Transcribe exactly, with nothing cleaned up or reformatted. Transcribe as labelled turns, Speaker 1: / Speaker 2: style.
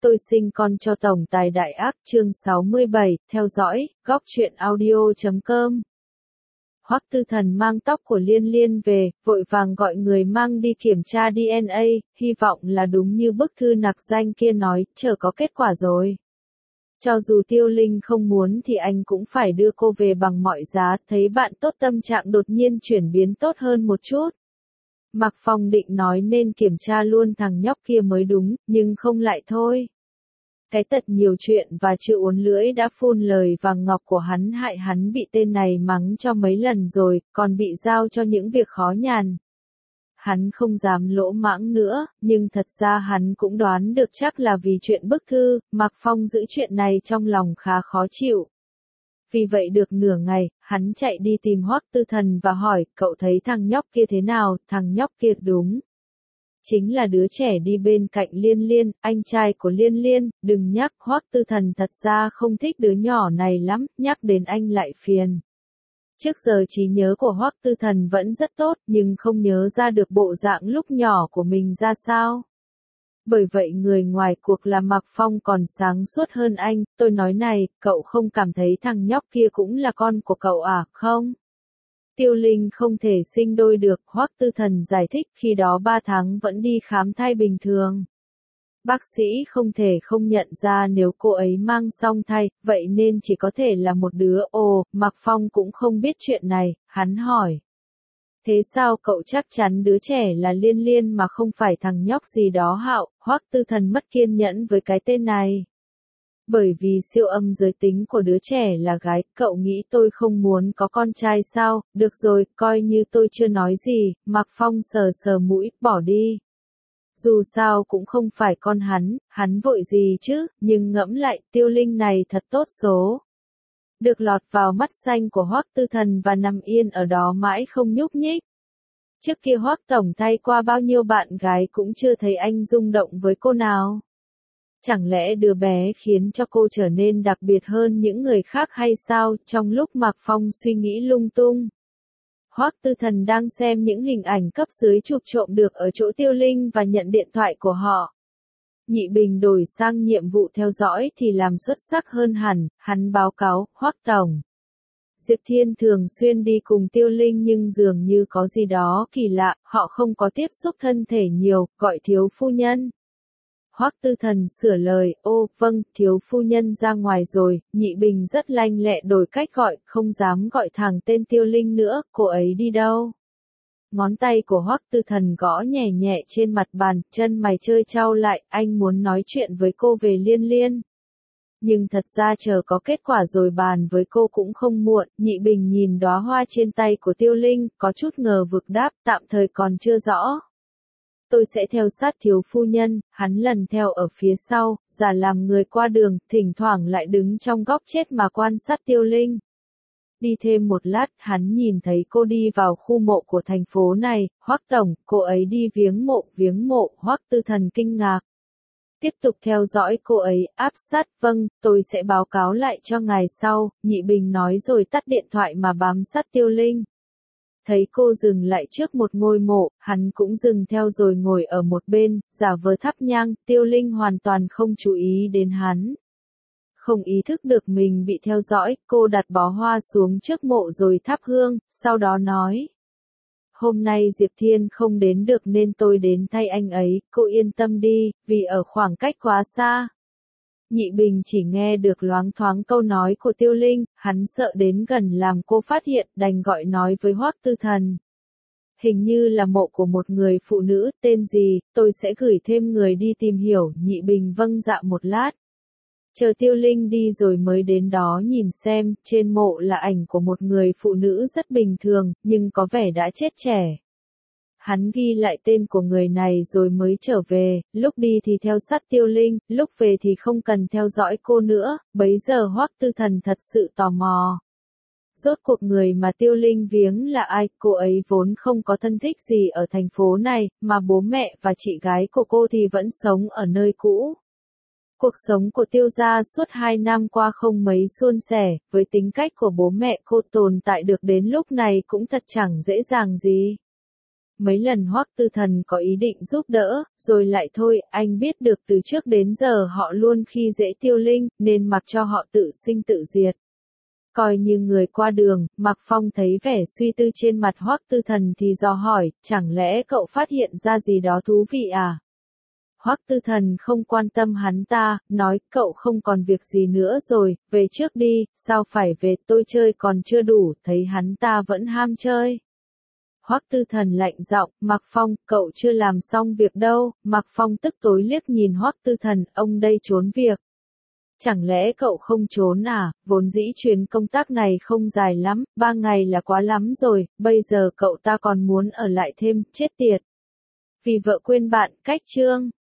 Speaker 1: Tôi sinh con cho tổng tài đại ác chương sáu mươi bảy, theo dõi, góc truyện audio chấm com. Hoắc Tư Thần mang tóc của Liên Liên về, vội vàng gọi người mang đi kiểm tra đê en a, hy vọng là đúng như bức thư nặc danh kia nói, chờ có kết quả rồi. Cho dù Tiêu Linh không muốn thì anh cũng phải đưa cô về bằng mọi giá, thấy bạn tốt tâm trạng đột nhiên chuyển biến tốt hơn một chút. Mạc Phong định nói nên kiểm tra luôn thằng nhóc kia mới đúng, nhưng không lại thôi. Cái tật nhiều chuyện và chữ uốn lưỡi đã phun lời vàng ngọc của hắn hại hắn bị tên này mắng cho mấy lần rồi, còn bị giao cho những việc khó nhằn. Hắn không dám lỗ mãng nữa, nhưng thật ra hắn cũng đoán được chắc là vì chuyện bức thư, Mạc Phong giữ chuyện này trong lòng khá khó chịu. Vì vậy được nửa ngày, hắn chạy đi tìm Hoắc Tư Thần và hỏi, cậu thấy thằng nhóc kia thế nào, thằng nhóc kia đúng. Chính là đứa trẻ đi bên cạnh Liên Liên, anh trai của Liên Liên, đừng nhắc, Hoắc Tư Thần thật ra không thích đứa nhỏ này lắm, nhắc đến anh lại phiền. Trước giờ trí nhớ của Hoắc Tư Thần vẫn rất tốt, nhưng không nhớ ra được bộ dạng lúc nhỏ của mình ra sao. Bởi vậy người ngoài cuộc là Mạc Phong còn sáng suốt hơn anh, tôi nói này, cậu không cảm thấy thằng nhóc kia cũng là con của cậu à, không? Tiêu Linh không thể sinh đôi được, Hoắc Tư Thần giải thích, khi đó ba tháng vẫn đi khám thai bình thường. Bác sĩ không thể không nhận ra nếu cô ấy mang song thai, vậy nên chỉ có thể là một đứa. Ồ, Mạc Phong cũng không biết chuyện này, hắn hỏi. Thế sao cậu chắc chắn đứa trẻ là Liên Liên mà không phải thằng nhóc gì đó Hạo? Hoắc Tư Thần mất kiên nhẫn với cái tên này. Bởi vì siêu âm giới tính của đứa trẻ là gái, cậu nghĩ tôi không muốn có con trai sao? Được rồi, coi như tôi chưa nói gì. Mạc Phong sờ sờ mũi, bỏ đi. Dù sao cũng không phải con hắn, hắn vội gì chứ, nhưng ngẫm lại, Tiêu Linh này thật tốt số. Được lọt vào mắt xanh của Hoắc Tư Thần và nằm yên ở đó mãi không nhúc nhích. Trước kia Hoắc tổng thay qua bao nhiêu bạn gái cũng chưa thấy anh rung động với cô nào. Chẳng lẽ đứa bé khiến cho cô trở nên đặc biệt hơn những người khác hay sao? Trong lúc Mạc Phong suy nghĩ lung tung, Hoắc Tư Thần đang xem những hình ảnh cấp dưới chụp trộm được ở chỗ Tiêu Linh và nhận điện thoại của họ. Nhị Bình đổi sang nhiệm vụ theo dõi thì làm xuất sắc hơn hẳn, hắn báo cáo, Hoắc tổng. Diệp Thiên thường xuyên đi cùng Tiêu Linh nhưng dường như có gì đó kỳ lạ, họ không có tiếp xúc thân thể nhiều, gọi thiếu phu nhân. Hoắc Tư Thần sửa lời, ô, vâng, thiếu phu nhân ra ngoài rồi. Nhị Bình rất lanh lẹ đổi cách gọi, không dám gọi thẳng tên Tiêu Linh nữa, cô ấy đi đâu? Ngón tay của Hoắc Tư Thần gõ nhẹ nhẹ trên mặt bàn, chân mày chơi chau lại, anh muốn nói chuyện với cô về Liên Liên. Nhưng thật ra chờ có kết quả rồi bàn với cô cũng không muộn. Nhị Bình nhìn đóa hoa trên tay của Tiêu Linh, có chút ngờ vực đáp, tạm thời còn chưa rõ. Tôi sẽ theo sát thiếu phu nhân. Hắn lần theo ở phía sau, giả làm người qua đường, thỉnh thoảng lại đứng trong góc chết mà quan sát Tiêu Linh. Đi thêm một lát, hắn nhìn thấy cô đi vào khu mộ của thành phố này. Hoắc tổng, cô ấy đi viếng mộ, viếng mộ. Hoắc Tư Thần kinh ngạc. Tiếp tục theo dõi cô ấy, áp sát, vâng, tôi sẽ báo cáo lại cho ngài sau. Nhị Bình nói rồi tắt điện thoại mà bám sát Tiêu Linh. Thấy cô dừng lại trước một ngôi mộ, hắn cũng dừng theo rồi ngồi ở một bên, giả vờ thắp nhang. Tiêu Linh hoàn toàn không chú ý đến hắn. Không ý thức được mình bị theo dõi, cô đặt bó hoa xuống trước mộ rồi thắp hương, sau đó nói. Hôm nay Diệp Thiên không đến được nên tôi đến thay anh ấy, cô yên tâm đi, vì ở khoảng cách quá xa. Nhị Bình chỉ nghe được loáng thoáng câu nói của Tiêu Linh, hắn sợ đến gần làm cô phát hiện, đành gọi nói với Hoắc Tư Thần. Hình như là mộ của một người phụ nữ, tên gì, tôi sẽ gửi thêm người đi tìm hiểu. Nhị Bình vâng dạ một lát. Chờ Tiêu Linh đi rồi mới đến đó nhìn xem, trên mộ là ảnh của một người phụ nữ rất bình thường, nhưng có vẻ đã chết trẻ. Hắn ghi lại tên của người này rồi mới trở về, lúc đi thì theo sát Tiêu Linh, lúc về thì không cần theo dõi cô nữa, bấy giờ Hoắc Tư Thần thật sự tò mò. Rốt cuộc người mà Tiêu Linh viếng là ai? Cô ấy vốn không có thân thích gì ở thành phố này, mà bố mẹ và chị gái của cô thì vẫn sống ở nơi cũ. Cuộc sống của Tiêu gia suốt hai năm qua không mấy suôn sẻ, với tính cách của bố mẹ cô tồn tại được đến lúc này cũng thật chẳng dễ dàng gì. mấy lần Hoắc Tư Thần có ý định giúp đỡ, rồi lại thôi, anh biết được từ trước đến giờ họ luôn khi dễ Tiêu Linh, nên mặc cho họ tự sinh tự diệt. Coi như người qua đường, Mạc Phong thấy vẻ suy tư trên mặt Hoắc Tư Thần thì dò hỏi, chẳng lẽ cậu phát hiện ra gì đó thú vị à? Hoắc Tư Thần không quan tâm hắn ta, nói, cậu không còn việc gì nữa rồi, về trước đi, sao phải về, tôi chơi còn chưa đủ, thấy hắn ta vẫn ham chơi. Hoắc Tư Thần lạnh giọng, Mạc Phong, cậu chưa làm xong việc đâu. Mạc Phong tức tối liếc nhìn Hoắc Tư Thần, ông đây trốn việc. Chẳng lẽ cậu không trốn à, vốn dĩ chuyến công tác này không dài lắm, ba ngày là quá lắm rồi, bây giờ cậu ta còn muốn ở lại thêm, chết tiệt. Vì vợ quên bạn, cách chương.